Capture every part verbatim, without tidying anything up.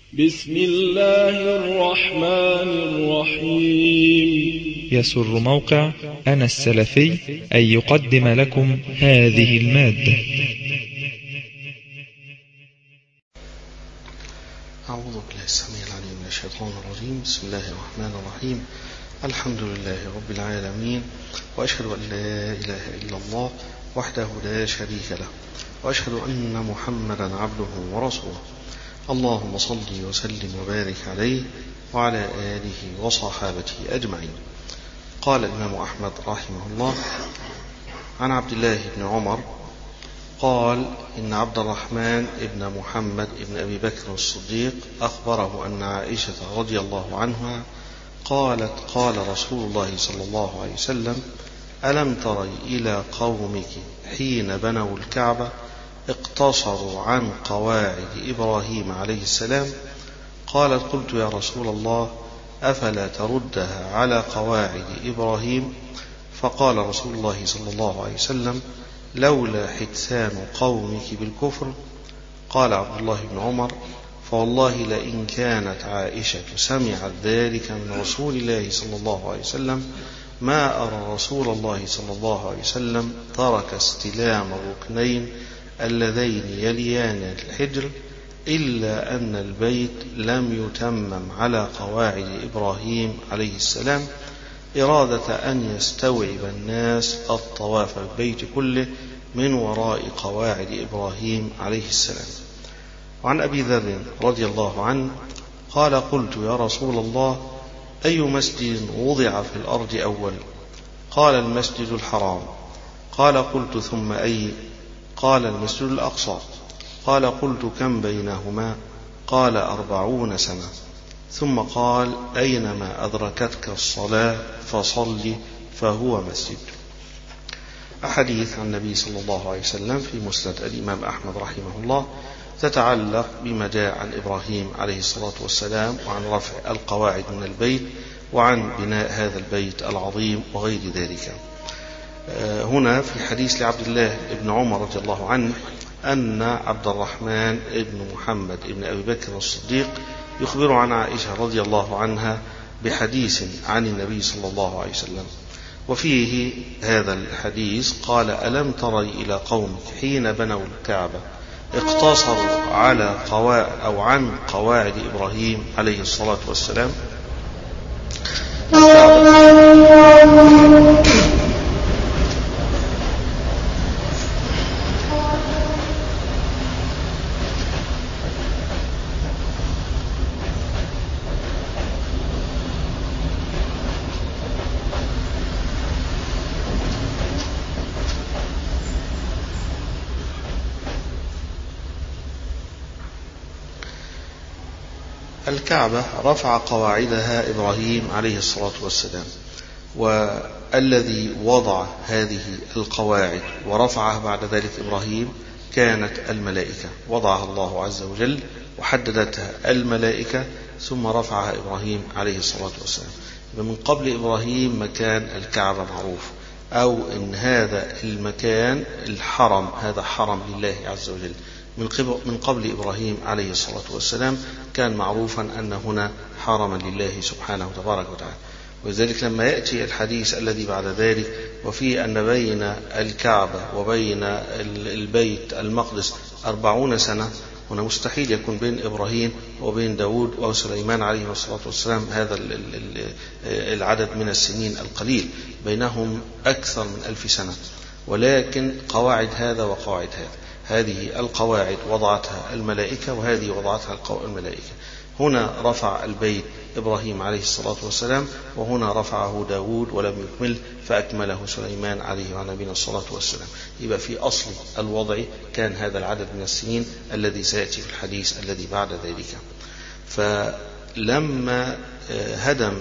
بسم الله الرحمن الرحيم. يسر موقع أنا السلفي أن يقدم لكم هذه المادة. أعوذ بالله السميع العليم من الشيطان الرجيم. بسم الله الرحمن الرحيم. الحمد لله رب العالمين، وأشهد أن لا إله إلا الله وحده لا شريك له، وأشهد أن محمدا عبده ورسوله. اللهم صل وسلم وبارك عليه وعلى آله وصحابته أجمعين. قال الإمام أحمد رحمه الله عن عبد الله بن عمر قال: إن عبد الرحمن ابن محمد ابن أبي بكر الصديق أخبره أن عائشة رضي الله عنها قالت: قال رسول الله صلى الله عليه وسلم: ألم تري إلى قومك حين بنوا الكعبة اقتصروا عن قواعد إبراهيم عليه السلام؟ قالت: قلت يا رسول الله أفلا تردها على قواعد إبراهيم؟ فقال رسول الله صلى الله عليه وسلم: لولا حدثان قومك بالكفر. قال عبد الله بن عمر: فوالله لئن كانت عائشة سمعت ذلك من رسول الله صلى الله عليه وسلم ما أرى رسول الله صلى الله عليه وسلم ترك استلام الركنين اللذين يليان الحجر إلا أن البيت لم يتمم على قواعد إبراهيم عليه السلام، إرادة أن يستوعب الناس الطواف بالبيت كله من وراء قواعد إبراهيم عليه السلام. وعن أبي ذر رضي الله عنه قال: قلت يا رسول الله أي مسجد وضع في الأرض أول؟ قال: المسجد الحرام. قال: قلت ثم أي؟ قال: المسجد الأقصى. قال: قلت كم بينهما؟ قال: أربعون سنة. ثم قال: أينما أدركتك الصلاة فصل فهو مسجد. أحاديث عن النبي صلى الله عليه وسلم في مسند الإمام أحمد رحمه الله تتعلق بما جاء عن إبراهيم عليه الصلاة والسلام وعن رفع القواعد من البيت وعن بناء هذا البيت العظيم وغير ذلك. هنا في حديث لعبد الله بن عمر رضي الله عنه أن عبد الرحمن بن محمد بن أبي بكر الصديق يخبر عن عائشة رضي الله عنها بحديث عن النبي صلى الله عليه وسلم، وفيه هذا الحديث قال: ألم تري إلى قومك حين بنوا الكعبة اقتصروا على قواعد أو عن قواعد إبراهيم عليه الصلاة والسلام؟ الكعبة رفع قواعدها إبراهيم عليه الصلاة والسلام، والذي وضع هذه القواعد ورفعها بعد ذلك إبراهيم كانت الملائكة، وضعها الله عز وجل وحددتها الملائكة ثم رفعها إبراهيم عليه الصلاة والسلام. من قبل إبراهيم مكان الكعبة معروف، أو إن هذا المكان الحرم هذا حرم لله عز وجل من قبل إبراهيم عليه الصلاة والسلام كان معروفا أن هنا حرما لله سبحانه تبارك وتعالى. ولذلك لما يأتي الحديث الذي بعد ذلك وفيه أن بين الكعبة وبين البيت المقدس أربعون سنة، هنا مستحيل يكون بين إبراهيم وبين داود وسليمان عليه الصلاة والسلام هذا العدد من السنين القليل، بينهم أكثر من ألف سنة، ولكن قواعد هذا وقواعد هذا، هذه القواعد وضعتها الملائكة وهذه وضعتها الملائكة. هنا رفع البيت إبراهيم عليه الصلاة والسلام، وهنا رفعه داود ولم يكمل فأكمله سليمان عليه وعلى نبينا الصلاة والسلام. يبقى في أصل الوضع كان هذا العدد من السنين الذي سيأتي في الحديث الذي بعد ذلك. فلما هدم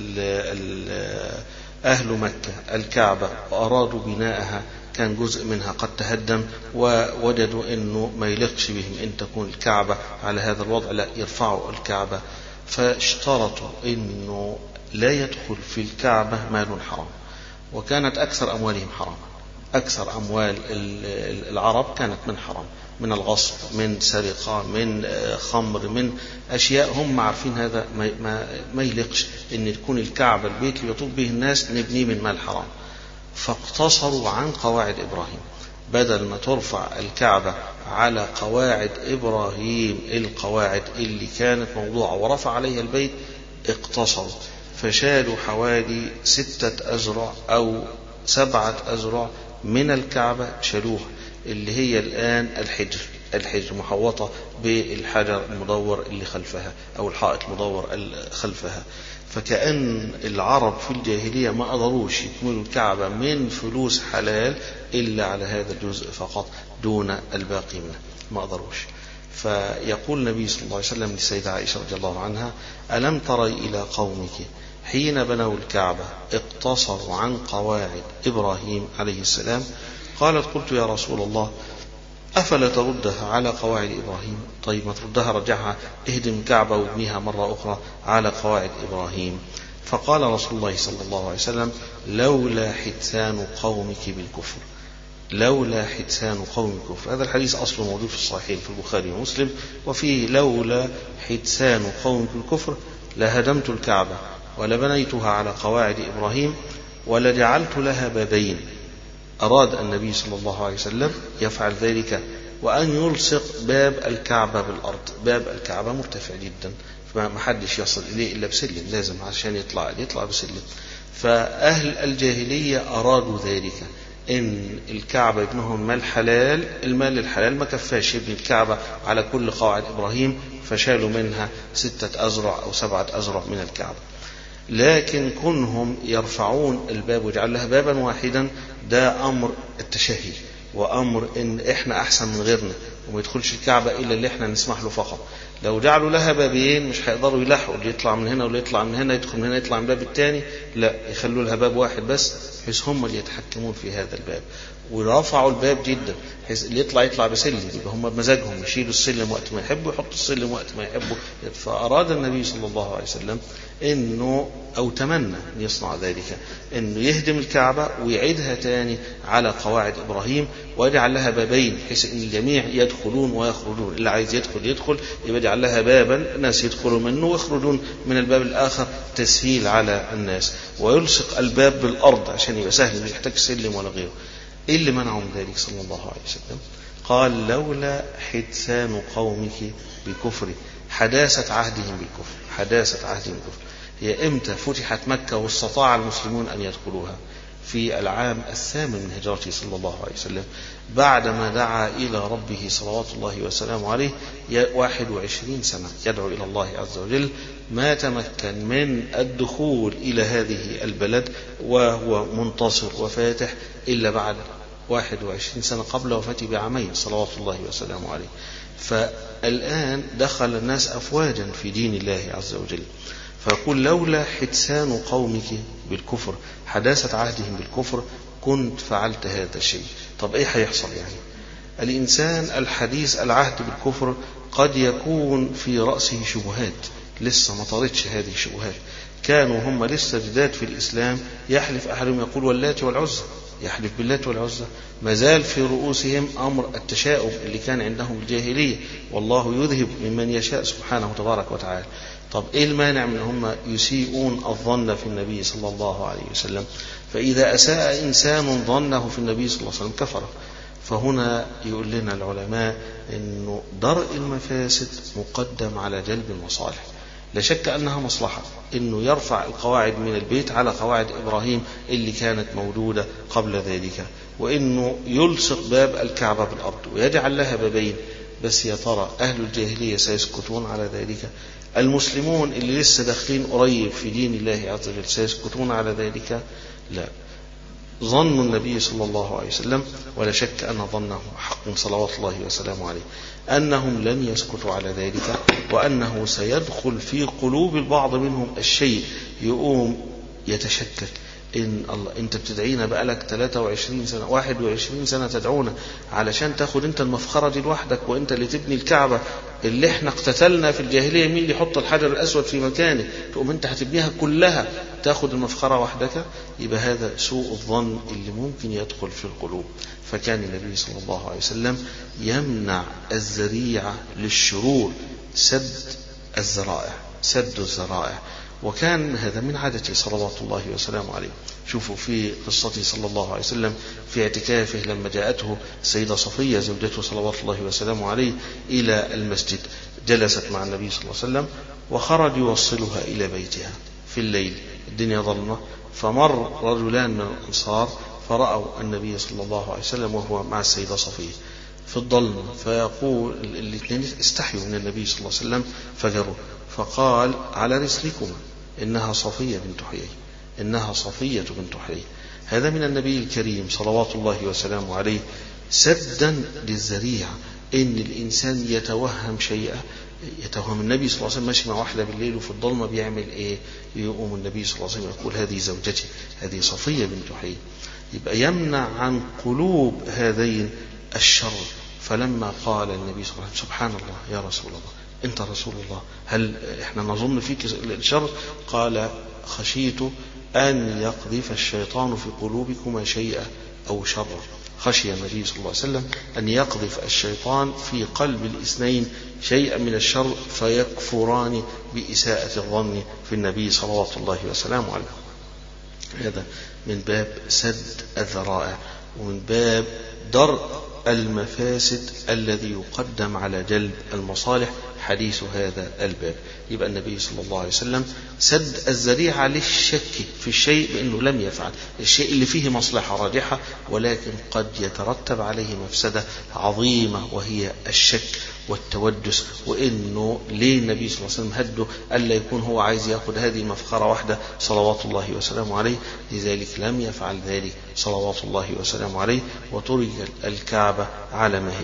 أهل مكة الكعبة وأرادوا بناءها كان جزء منها قد تهدم، ووجدوا أنه ما يليقش بهم أن تكون الكعبة على هذا الوضع، لا يرفعوا الكعبة، فاشترطوا أنه لا يدخل في الكعبة مال حرام، وكانت أكثر أموالهم حرام، أكثر أموال العرب كانت من حرام، من الغصب، من سرقة، من خمر، من أشياء هم عارفين هذا ما, ما, ما يليقش إن تكون الكعبة البيت اللي يطوف به الناس نبنيه من مال حرام. فاقتصروا عن قواعد إبراهيم، بدل ما ترفع الكعبة على قواعد إبراهيم القواعد اللي كانت موضوعة ورفع عليها البيت، اقتصروا فشالوا حوالي ستة أزرع أو سبعة أزرع من الكعبة، شالوها اللي هي الآن الحجر الحجر محوطة بالحجر المدور اللي خلفها أو الحائط المدور خلفها. فكأن العرب في الجاهلية ما قدروش يكملوا الكعبة من فلوس حلال إلا على هذا الجزء فقط دون الباقي منه، ما قدروش. فيقول النبي صلى الله عليه وسلم للسيدة عائشة رضي الله عنها: ألم تري إلى قومك حين بنوا الكعبة اقتصروا عن قواعد إبراهيم عليه السلام؟ قالت: قلت يا رسول الله أفلا تردها على قواعد إبراهيم؟ طيب ما تردها، رجعها، اهدم الكعبة وابنيها مرة أخرى على قواعد إبراهيم. فقال رسول الله صلى الله عليه وسلم: لولا حدثان قومك بالكفر، لولا حدثان قوم الكفر. هذا الحديث أصله موجود في الصحيحين في البخاري ومسلم، وفيه: لولا حدثان قوم الكفر لهدمت الكعبة ولبنيتها على قواعد إبراهيم ولجعلت لها بابين. أراد النبي صلى الله عليه وسلم يفعل ذلك وأن يلصق باب الكعبة بالأرض. باب الكعبة مرتفع جدا فما حدش يصل إليه إلا بسلم، لازم عشان يطلع يطلع بسلم. فأهل الجاهلية أرادوا ذلك، إن الكعبة ابنهم مال حلال، المال الحلال ما كفاش يبني الكعبة على كل قواعد إبراهيم، فشالوا منها ستة أزرع أو سبعة أزرع من الكعبة. لكن كونهم يرفعون الباب ويجعل لها بابا واحدا، ده أمر التشهي وأمر إن إحنا أحسن من غيرنا وما يدخلش الكعبة إلا اللي إحنا نسمح له فقط. لو جعلوا لها بابين مش هيقدروا يلحقوا، اللي يطلع من هنا واللي يطلع من هنا، يدخل من هنا يطلع من الباب الثاني، لا، يخلوا لها باب واحد بس بحيث هم اللي يتحكمون في هذا الباب. ورفعوا الباب جدا بحيث اللي يطلع يطلع بسلم، يبقى هم بمزاجهم يشيلوا السلم وقت ما يحبوا، يحطوا السلم وقت ما يحبوا. فأراد النبي صلى الله عليه وسلم إنه أو تمنى أن يصنع ذلك، إنه يهدم الكعبة ويعيدها تاني على قواعد إبراهيم ويجعل لها بابين بحيث إن الجميع يدخلون ويخرجون، اللي عايز يدخل يدخل، يبقى يجعل لها بابا الناس يدخلوا منه ويخرجون من الباب الآخر، تسهيل على الناس. ويلصق الباب بالأرض عشان يبقى سهل، مش يحتاج سلم ولا غيره. إيه اللي منعه من ذلك صلى الله عليه وسلم؟ قال: لولا حدثان قومك بكفر، حداثة عهدهم بالكفر، حداثة عهدهم بالكفر. هي إمتى فتحت مكة واستطاع المسلمون أن يدخلوها؟ في العام الثامن من هجرته صلى الله عليه وسلم، بعدما دعا إلى ربه صلوات الله وسلامه عليه واحد وعشرين سنة يدعو إلى الله عز وجل، ما تمكن من الدخول إلى هذه البلد وهو منتصر وفاتح إلا بعد واحد وعشرين سنة قبل وفاته بعامين صلوات الله وسلامه عليه. فالآن دخل الناس أفواجا في دين الله عز وجل. فيقول: لولا حدثان قومك بالكفر، حداثة عهدهم بالكفر، كنت فعلت هذا الشيء. طب إيه هيحصل يعني؟ الإنسان الحديث العهد بالكفر قد يكون في رأسه شبهات لسه ما طارتش هذه الشبهات. كانوا هم لسه جداد في الإسلام، يحلف أحدهم يقول واللات والعزى، يحلف باللات والعزى، ما زال في رؤوسهم أمر التشاؤم اللي كان عندهم الجاهلية، والله يذهب ممن يشاء سبحانه تبارك وتعالى. طب إيه المانع من هم يسيئون الظن في النبي صلى الله عليه وسلم؟ فإذا أساء إنسان ظنه في النبي صلى الله عليه وسلم كفر. فهنا يقول لنا العلماء إنه درء المفاسد مقدم على جلب المصالح. لا شك أنها مصلحة إنه يرفع القواعد من البيت على قواعد إبراهيم اللي كانت موجودة قبل ذلك، وإنه يلصق باب الكعبة بالأرض ويجعل لها بابين. بس يا ترى أهل الجاهلية سيسكتون على ذلك؟ المسلمون اللي لسه داخلين قريب في دين الله عز وجل سيسكتون على ذلك؟ لا. ظن النبي صلى الله عليه وسلم، ولا شك أن ظنه حق صلوات الله وسلامه عليه، أنهم لن يسكتوا على ذلك، وأنه سيدخل في قلوب البعض منهم الشيء، يقوم يتشكك إن الله أنت بتدعينا بقالك ثلاثة وعشرين سنة واحد وعشرين سنة تدعونا علشان تاخد أنت المفخرة دي لوحدك وأنت اللي تبني الكعبة اللي احنا اقتتلنا في الجاهلية مين اللي يحط الحجر الأسود في مكانه، تقوم أنت هتبنيها كلها تاخد المفخرة وحدك. يبقى هذا سوء الظن اللي ممكن يدخل في القلوب. فكان النبي صلى الله عليه وسلم يمنع الذريعة للشرور، سد الذرائع، سد الذرائع. وكان هذا من عادته صلوات الله وسلامه عليه. شوفوا في قصته صلى الله عليه وسلم في اعتكافه لما جاءته السيدة صفية زوجته صلوات الله وسلامه عليه إلى المسجد، جلست مع النبي صلى الله عليه وسلم وخرج يوصلها إلى بيتها في الليل، الدنيا ظلمة، فمر رجلان من الأنصار فرأوا النبي صلى الله عليه وسلم وهو مع السيدة صفية في الظلمة، فيقول الاثنين استحيوا من النبي صلى الله عليه وسلم فجروا، فقال على رسلكما إنها صفية بنت حيي، إنها صفية بنت حيي. هذا من النبي الكريم صلوات الله وسلامه عليه سدا للذريعة. إن الإنسان يتوهم شيئا، يتوهم النبي صلى الله عليه وسلم ماشي مع واحدة بالليل وفي الظلمة بيعمل إيه، يقوم النبي صلى الله عليه وسلم يقول هذه زوجتي، هذه صفية بنت حيي. يبقى يمنع عن قلوب هذين الشر. فلما قال النبي صلى الله عليه وسلم سبحان الله يا رسول الله أنت رسول الله، هل إحنا نظن فيك الشر؟ قال خشيت أن يقذف الشيطان في قلوبكما شيئا أو شرا. خشي النبي صلى الله عليه وسلم أن يقذف الشيطان في قلب الاثنين شيئا من الشر فيكفران بإساءة الظن في النبي صلوات الله وسلامه عليه. هذا من باب سد الذرائع ومن باب درء المفاسد الذي يقدم على جلب المصالح حديث هذا الباب. يبقى النبي صلى الله عليه وسلم سد الذريعة للشك في الشيء بأنه لم يفعل الشيء اللي فيه مصلحة راجحة ولكن قد يترتب عليه مفسدة عظيمة وهي الشك والتودس. وإنه ليه النبي صلى الله عليه وسلم هده ألا يكون هو عايز يأخذ هذه المفخرة واحدة صلوات الله وسلامه عليه، لذلك لم يفعل ذلك صلوات الله وسلامه عليه وترك الكعبة على ما هي،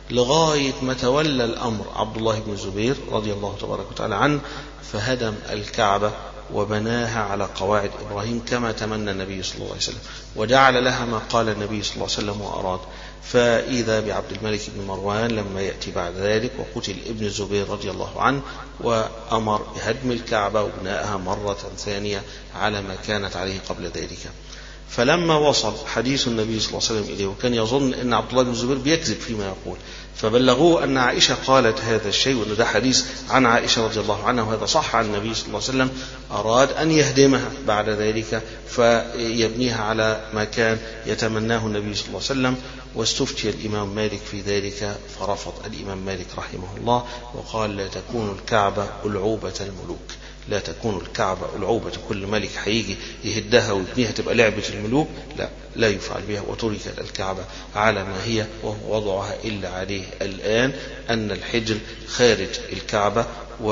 لغاية ما تولى الأمر عبد الله بن الزبير رضي الله تبارك وتعالى عنه فهدم الكعبة وبناها على قواعد إبراهيم كما تمنى النبي صلى الله عليه وسلم، وجعل لها ما قال النبي صلى الله عليه وسلم وأراد. فإذا بعبد الملك بن مروان لما يأتي بعد ذلك وقتل ابن الزبير رضي الله عنه وأمر بهدم الكعبة وبنائها مرة ثانية على ما كانت عليه قبل ذلك. فلما وصل حديث النبي صلى الله عليه وسلم إليه وكان يظن أن عبد الله بن الزبير بيكذب فيما يقول، فبلغوه أن عائشة قالت هذا الشيء وأن ده حديث عن عائشة رضي الله عنها وهذا صح عن النبي صلى الله عليه وسلم، أراد أن يهدمها بعد ذلك فيبنيها على ما كان يتمناه النبي صلى الله عليه وسلم. واستفتي الإمام مالك في ذلك فرفض الإمام مالك رحمه الله وقال لا تكون الكعبة ألعوبة الملوك، لا تكون الكعبة ألعوبة، كل ملك هيجي يهدها ويبنيها تبقى لعبة الملوك، لا لا يفعل بها. وتركت الكعبة على ما هي وهو وضعها إلا عليه الآن أن الحجر خارج الكعبة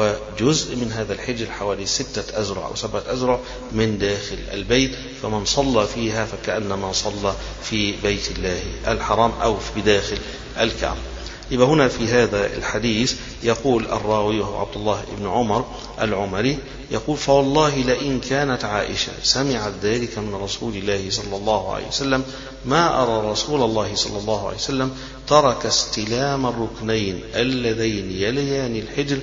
وجزء من هذا الحجر حوالي ستة أذرع أو سبعة أذرع من داخل البيت، فمن صلى فيها فكأنما صلى في بيت الله الحرام أو في داخل الكعبة. يبقى هنا في هذا الحديث يقول الراوي وهو عبد الله بن عمر العمري يقول فوالله لئن كانت عائشة سمعت ذلك من رسول الله صلى الله عليه وسلم ما أرى رسول الله صلى الله عليه وسلم ترك استلام الركنين اللذين يليان الحجر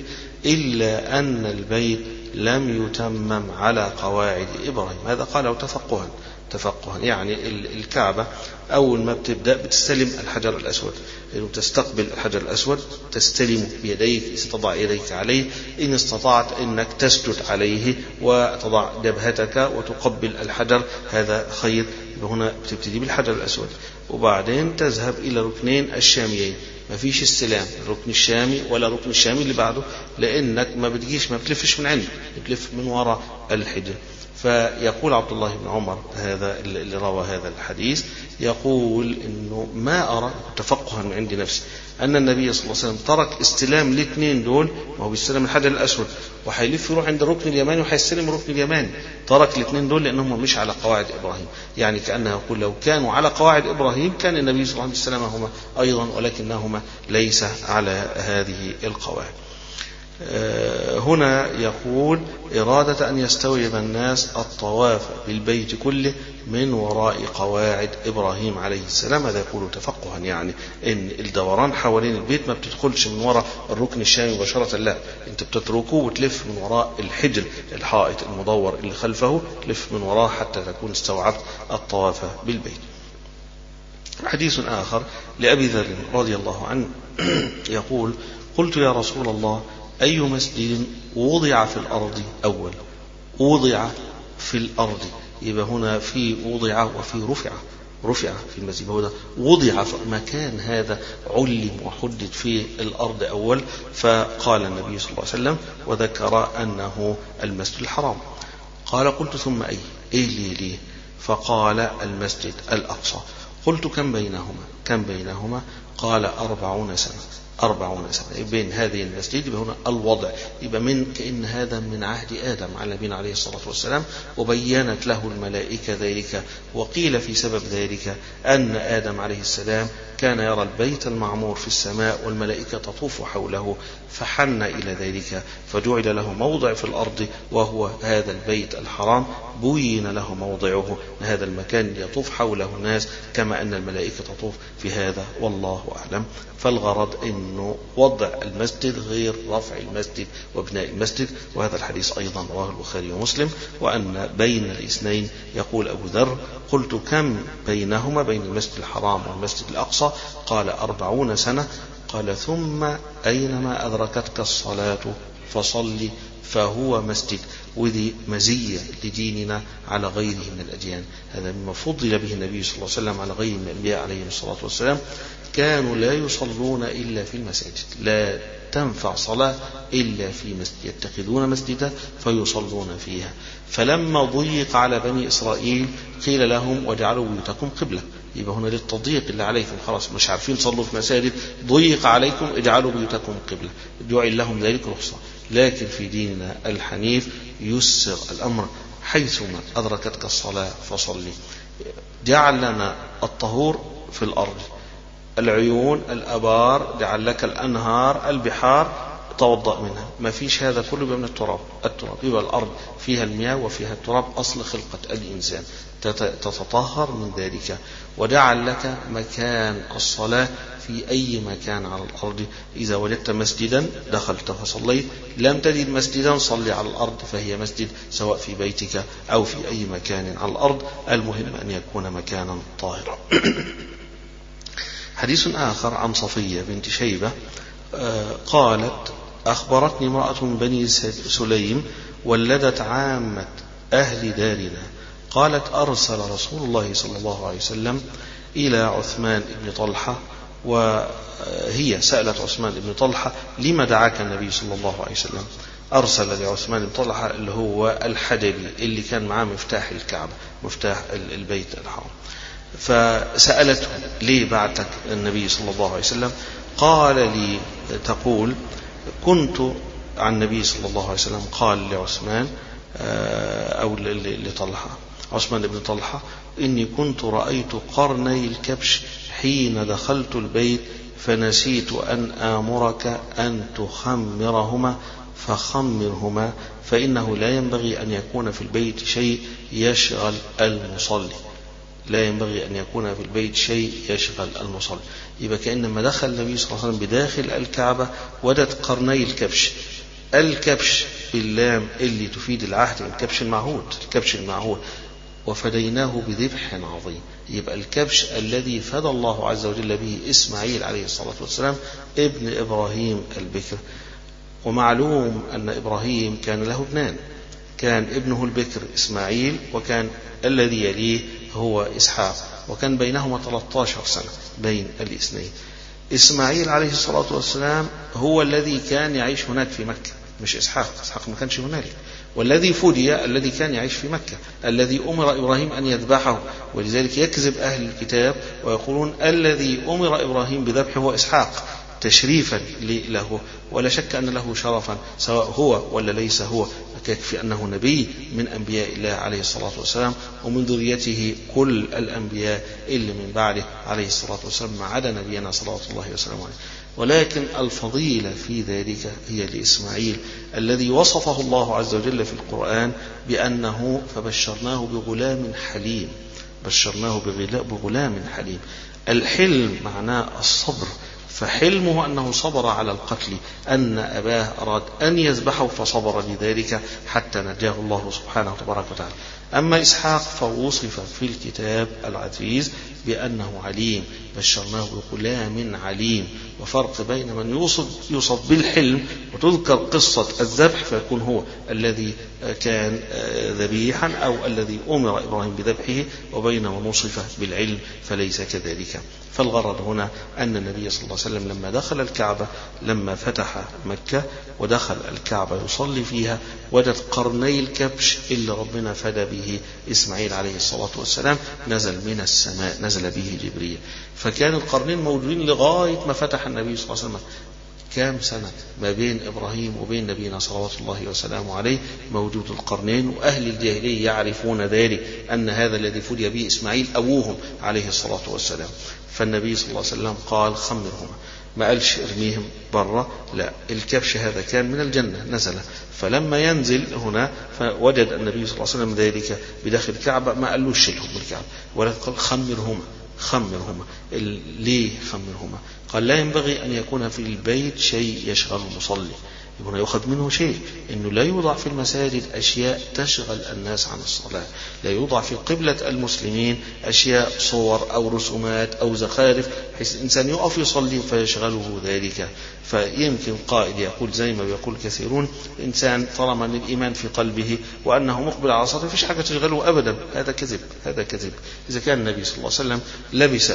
إلا أن البيت لم يتمم على قواعد إبراهيم. هذا قاله تفقها تفقها يعني الكعبة أول ما بتبدأ بتستلم الحجر الأسود، يعني تستقبل الحجر الأسود تستلمه بيديك تضع يديك عليه، إن استطعت أنك تسجد عليه وتضع جبهتك وتقبل الحجر هذا خير. هنا بتبتدي بالحجر الأسود وبعدين تذهب إلى ركنين الشاميين، ما فيش استلام الركن الشامي ولا ركن الشامي اللي بعده لأنك ما بتجيش ما بتلفش من عنده، بتلف من وراء الحجر. فيقول عبد الله بن عمر هذا اللي روى هذا الحديث يقول إنه ما أرى تفقها من عند نفسي أن النبي صلى الله عليه وسلم ترك استلام الاثنين دول، ما هو بيستلم الحجر الأسود وحيلف يروح عند الركن اليماني وحيستلم الركن اليماني، ترك الاثنين دول لأنهم مش على قواعد إبراهيم. يعني كأنه يقول لو كانوا على قواعد إبراهيم كان النبي صلى الله عليه وسلم هما أيضا ولكنهما ليس على هذه القواعد. هنا يقول إرادة أن يستوعب الناس الطواف بالبيت كله من وراء قواعد إبراهيم عليه السلام. هذا يقول تفقها، يعني إن الدوران حوالين البيت ما بتدخلش من وراء الركن الشامي مباشرة، لا، أنت بتتركه وتلف من وراء الحجر الحائط المدور اللي خلفه، تلف من وراه حتى تكون استوعبت الطواف بالبيت. حديث آخر لأبي ذر رضي الله عنه يقول: قلت يا رسول الله أي مسجد وضع في الأرض أول؟ وضع في الأرض، يبقى هنا في وضع وفي رفع، رفع في المسجد، هو وضع في مكان هذا علم وحدد في الأرض أول. فقال النبي صلى الله عليه وسلم وذكر أنه المسجد الحرام. قال: قلت ثم أي؟ إيه ليه ليه؟ فقال: المسجد الأقصى. قلت: كم بينهما؟ كم بينهما؟ قال: أربعون سنة. أربعون سنة بين هذه المسجد. يبقى هنا الوضع يبقى من كأن هذا من عهد آدم على نبينا عليه الصلاة والسلام، وبينت له الملائكة ذلك. وقيل في سبب ذلك أن آدم عليه السلام كان يرى البيت المعمور في السماء والملائكة تطوف حوله، فحن إلى ذلك فجعل له موضع في الأرض وهو هذا البيت الحرام، بين له موضعه هذا المكان يطوف حوله الناس كما أن الملائكة تطوف في هذا، والله أعلم. فالغرض أنه وضع المسجد غير رفع المسجد وبناء المسجد. وهذا الحديث أيضا رواه البخاري ومسلم. وأن بين الاثنين يقول أبو ذر: قلت: كم بينهما بين المسجد الحرام والمسجد الأقصى؟ قال: أربعون سنة. قال: ثم أينما أدركتك الصلاة فصلي فهو مسجد. وذي مزية لديننا على غيره من الأديان، هذا مما فضل به النبي صلى الله عليه وسلم على غيره من الأنبياء عليهم الصلاة والسلام. كانوا لا يصلون إلا في المساجد، لا تنفع صلاة إلا في مسجد، يتخذون مسجدا فيصلون فيها. فلما ضيق على بني إسرائيل قيل لهم: وجعلوا بيوتكم قبلة. يبقى هنا للتضييق اللي عليكم، خلاص مش عارفين تصلوا في مساجد، ضيق عليكم، اجعلوا بيوتكم قبلة، جعل لهم ذلك رخصة. لكن في ديننا الحنيف يسر الأمر، حيثما أدركتك الصلاة فصلي. جعل لنا الطهور في الأرض، العيون، الأبار، جعل لك الأنهار، البحار، توضأ منها. ما فيش هذا كله من التراب، التراب يبقى الأرض فيها المياه وفيها التراب، أصل خلقة الإنسان تتطهر من ذلك. وجعل لك مكان الصلاة في أي مكان على الأرض. إذا وجدت مسجدا دخلت فصليت، لم تجد مسجدا صلي على الأرض فهي مسجد، سواء في بيتك أو في أي مكان على الأرض، المهم أن يكون مكانا طاهرا. حديث آخر عن صفية بنت شيبة قالت: أخبرتني امرأة من بني سليم ولدت عامة أهل دارنا، قالت: أرسل رسول الله صلى الله عليه وسلم إلى عثمان بن طلحة، وهي سألت عثمان بن طلحة: لما دعاك النبي صلى الله عليه وسلم؟ أرسل لعثمان بن طلحة اللي هو الحدبي اللي كان معاه مفتاح الكعبة، مفتاح البيت الحرام. فسألته: ليه بعتك النبي صلى الله عليه وسلم؟ قال لي، تقول: كنت عن النبي صلى الله عليه وسلم قال لعثمان أو لطلحة، عثمان بن طلحة: إني كنت رأيت قرني الكبش حين دخلت البيت فنسيت أن آمرك أن تخمرهما فخمرهما، فإنه لا ينبغي أن يكون في البيت شيء يشغل المصلي، لا ينبغي أن يكون في البيت شيء يشغل المصلي. يبقى كأنما دخل النبي صلى الله عليه وسلم بداخل الكعبة وجد قرني الكبش، الكبش باللام اللي تفيد العهد، الكبش المعهود، الكبش المعهود، وفديناه بذبح عظيم. يبقى الكبش الذي فدى الله عز وجل به إسماعيل عليه الصلاة والسلام ابن إبراهيم البكر. ومعلوم أن إبراهيم كان له ابنان، كان ابنه البكر إسماعيل، وكان الذي يليه هو إسحاق، وكان بينهما ثلاثة عشر سنة بين الاثنين. إسماعيل عليه الصلاة والسلام هو الذي كان يعيش هناك في مكة، مش إسحاق، إسحاق ما كانش هنالك. والذي فدي الذي كان يعيش في مكة، الذي أمر إبراهيم أن يذبحه. ولذلك يكذب أهل الكتاب ويقولون الذي أمر إبراهيم بذبحه هو إسحاق، تشريفا له، ولا شك أن له شرفا سواء هو ولا ليس هو، يكفي أنه نبي من أنبياء الله عليه الصلاة والسلام، ومن ذريته كل الأنبياء اللي من بعده عليه الصلاة والسلام، ما عدا نبينا صلوات الله وسلامه عليه. ولكن الفضيلة في ذلك هي لإسماعيل الذي وصفه الله عز وجل في القرآن بأنه فبشرناه بغلام حليم، بشرناه بغلام حليم. الحلم معناه الصبر، فحلمه أنه صبر على القتل، أن أباه أراد أن يذبحه فصبر لذلك حتى نجاه الله سبحانه وتبارك وتعالى. أما إسحاق فوصف في الكتاب العزيز بأنه عليم، بشرناه بغلام عليم. وفرق بين من يوصف, يوصف بالحلم وتذكر قصة الذبح فيكون هو الذي كان ذبيحا أو الذي أمر إبراهيم بذبحه، وبين من وصف بالعلم فليس كذلك. فالغرض هنا أن النبي صلى الله عليه وسلم لما دخل الكعبة، لما فتح مكة ودخل الكعبة يصلي فيها، وجد قرني الكبش اللي ربنا فدى به إسماعيل عليه الصلاة والسلام، نزل من السماء، نزل به جبريل. فكان القرنين موجودين لغاية ما فتح النبي صلى الله عليه وسلم. كام سنة ما بين إبراهيم وبين نبينا صلوات الله وسلامه عليه موجود القرنين، وأهل الجاهلية يعرفون ذلك أن هذا الذي فدي به إسماعيل أبوهم عليه الصلاة والسلام. فالنبي صلى الله عليه وسلم قال خمرهما، ما قالش ارميهم برا، لا، الكبش هذا كان من الجنة نزل، فلما ينزل هنا فوجد النبي صلى الله عليه وسلم ذلك بداخل الكعبة، ما قالوش شيلهم من الكعبة، ولكن قال خمرهما. خمرهما ليه خمرهما؟ قال لا ينبغي أن يكون في البيت شيء يشغل المصلي، يكون يأخذ منه شيء، إنه لا يوضع في المساجد أشياء تشغل الناس عن الصلاة، لا يوضع في قبلة المسلمين أشياء صور أو رسومات أو زخارف بحيث الإنسان يقف يصلي فيشغله ذلك. فيمكن قائد يقول زي ما بيقول كثيرون، إنسان طالما أن الإيمان في قلبه وأنه مقبل على الصلاة فيش حاجة تشغله أبدا، هذا كذب، هذا كذب. إذا كان النبي صلى الله عليه وسلم لبس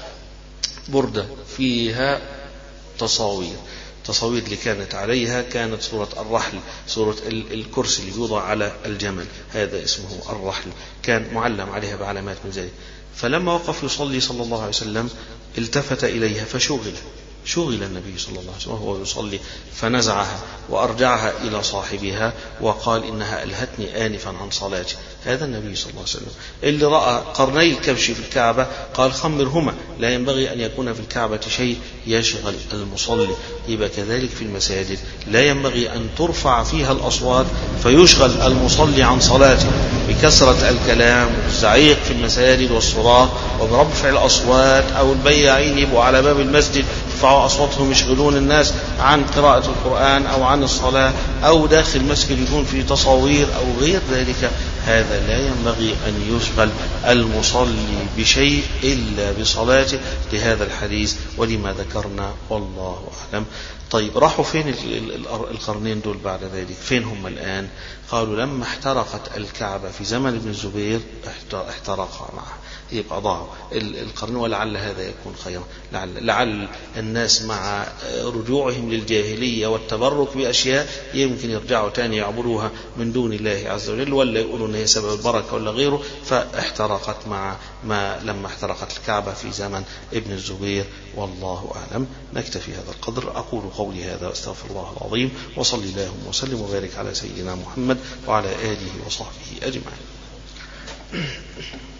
بردة فيها تصاوير، تصاوير اللي كانت عليها كانت صورة الرحل، صورة الكرسي اللي يوضع على الجمل، هذا اسمه الرحل، كان معلم عليها بعلامات من ذلك. فلما وقف يصلي صلى الله عليه وسلم التفت إليها فشغل، شغل النبي صلى الله عليه وسلم وهو يصلي، فنزعها وأرجعها إلى صاحبها وقال إنها ألهتني آنفا عن صلاتي. هذا النبي صلى الله عليه وسلم اللي رأى قرني الكبش في الكعبة قال خمرهما، لا ينبغي أن يكون في الكعبة شيء يشغل المصلي. يبقى كذلك في المساجد لا ينبغي أن ترفع فيها الأصوات فيشغل المصلي عن صلاته بكثرة الكلام والزعيق في المساجد والصراخ وبرفع الأصوات، أو البياعين يبقوا على باب المسجد يرفعوا أصواتهم يشغلون الناس عن قراءة القرآن أو عن الصلاة، أو داخل المسجد يكون في تصاوير أو غير ذلك. هذا لا ينبغي أن يشغل المصلي بشيء إلا بصلاته، لهذا الحديث ولما ذكرنا والله أعلم. طيب راحوا فين القرنين دول بعد ذلك؟ فين هم الآن؟ قالوا لما احترقت الكعبة في زمن ابن الزبير احترق معه، يبقى ضاعوا القرن. ولعل هذا يكون خيرا، لعل, لعل الناس مع رجوعهم للجاهلية والتبرك بأشياء يمكن يرجعوا تاني يعبدوها من دون الله عز وجل، ولا يقولوا أن هي سبب البركة ولا غيره، فاحترقت مع ما لما احترقت الكعبة في زمن ابن الزبير والله أعلم. نكتفي هذا القدر. أقول قولي هذا واستغفر الله العظيم، وصلي اللهم وسلم وبارك على سيدنا محمد وعلى آله وصحبه أجمعين.